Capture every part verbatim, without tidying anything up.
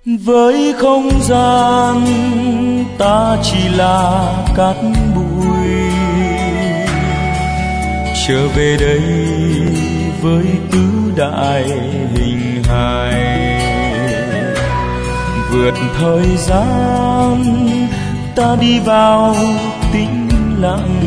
Với không gian ta chỉ là cát bụi, trở về đây với tứ đại hình hài. Vượt thời gian ta đi vào tĩnh lặng,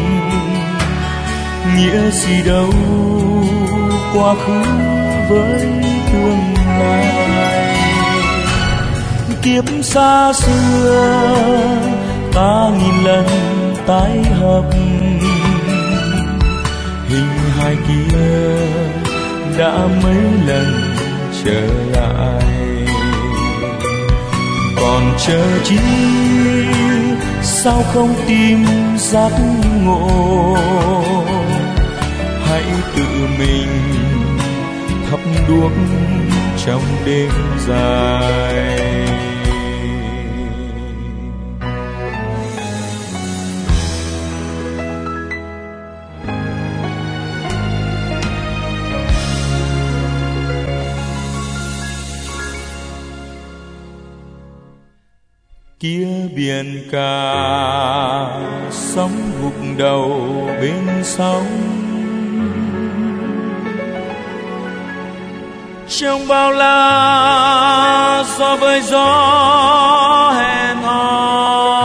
nghĩa gì đâu quá khứ với tương lai. Kiếp xa xưa ta nghìn lần tái hợp, hình hài kia đã mấy lần trở lại. Còn chờ chi sao không tìm giác ngộ, hãy tự mình thắp đuốc trong đêm dài. Kia biển cả sóng gục đầu bên sóng, trong bao la gió với gió hẹn hò.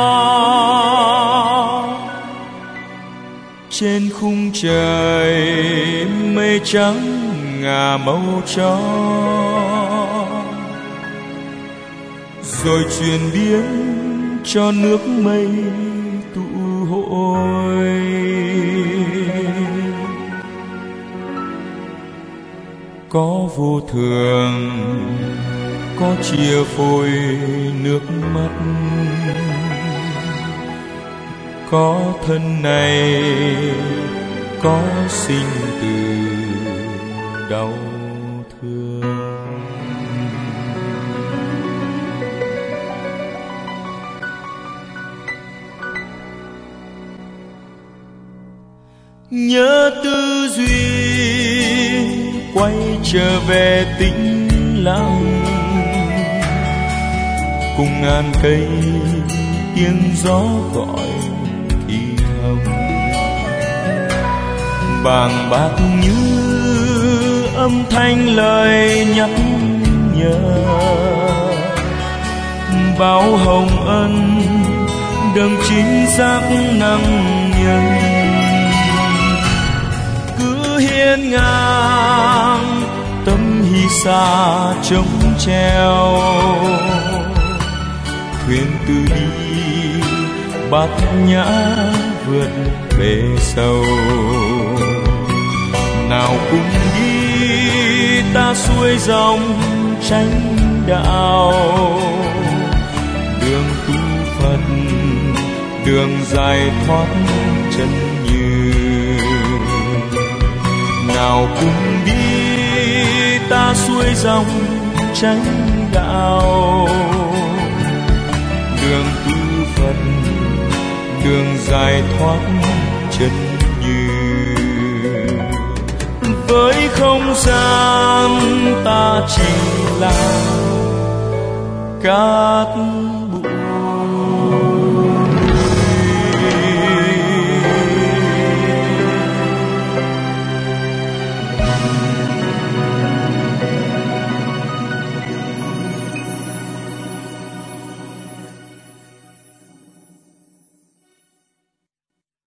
Trên khung trời mây trắng ngả màu cho, rồi chuyển biến cho nước mây tụ hội. Có vô thường, có chia phôi nước mắt, có thân này, có sinh từ đau thương. Nhớ tư duy quay trở về tĩnh lặng, cùng ngàn cây tiếng gió gọi thì thầm. Bàng bạc như âm thanh lời nhắc nhở, bao hồng ân đấng chính xác năng nhân. Hiên ngang tâm hy xa trống treo, thuyền từ đi bát nhã vượt bể sâu. Nào cùng đi ta xuôi dòng tranh đạo, đường tu Phật, đường giải thoát chân như. Nào cùng đi ta xuôi dòng tranh đạo, đường tu Phật, đường giải thoát chân như. Với không gian ta chỉ là cát bụi,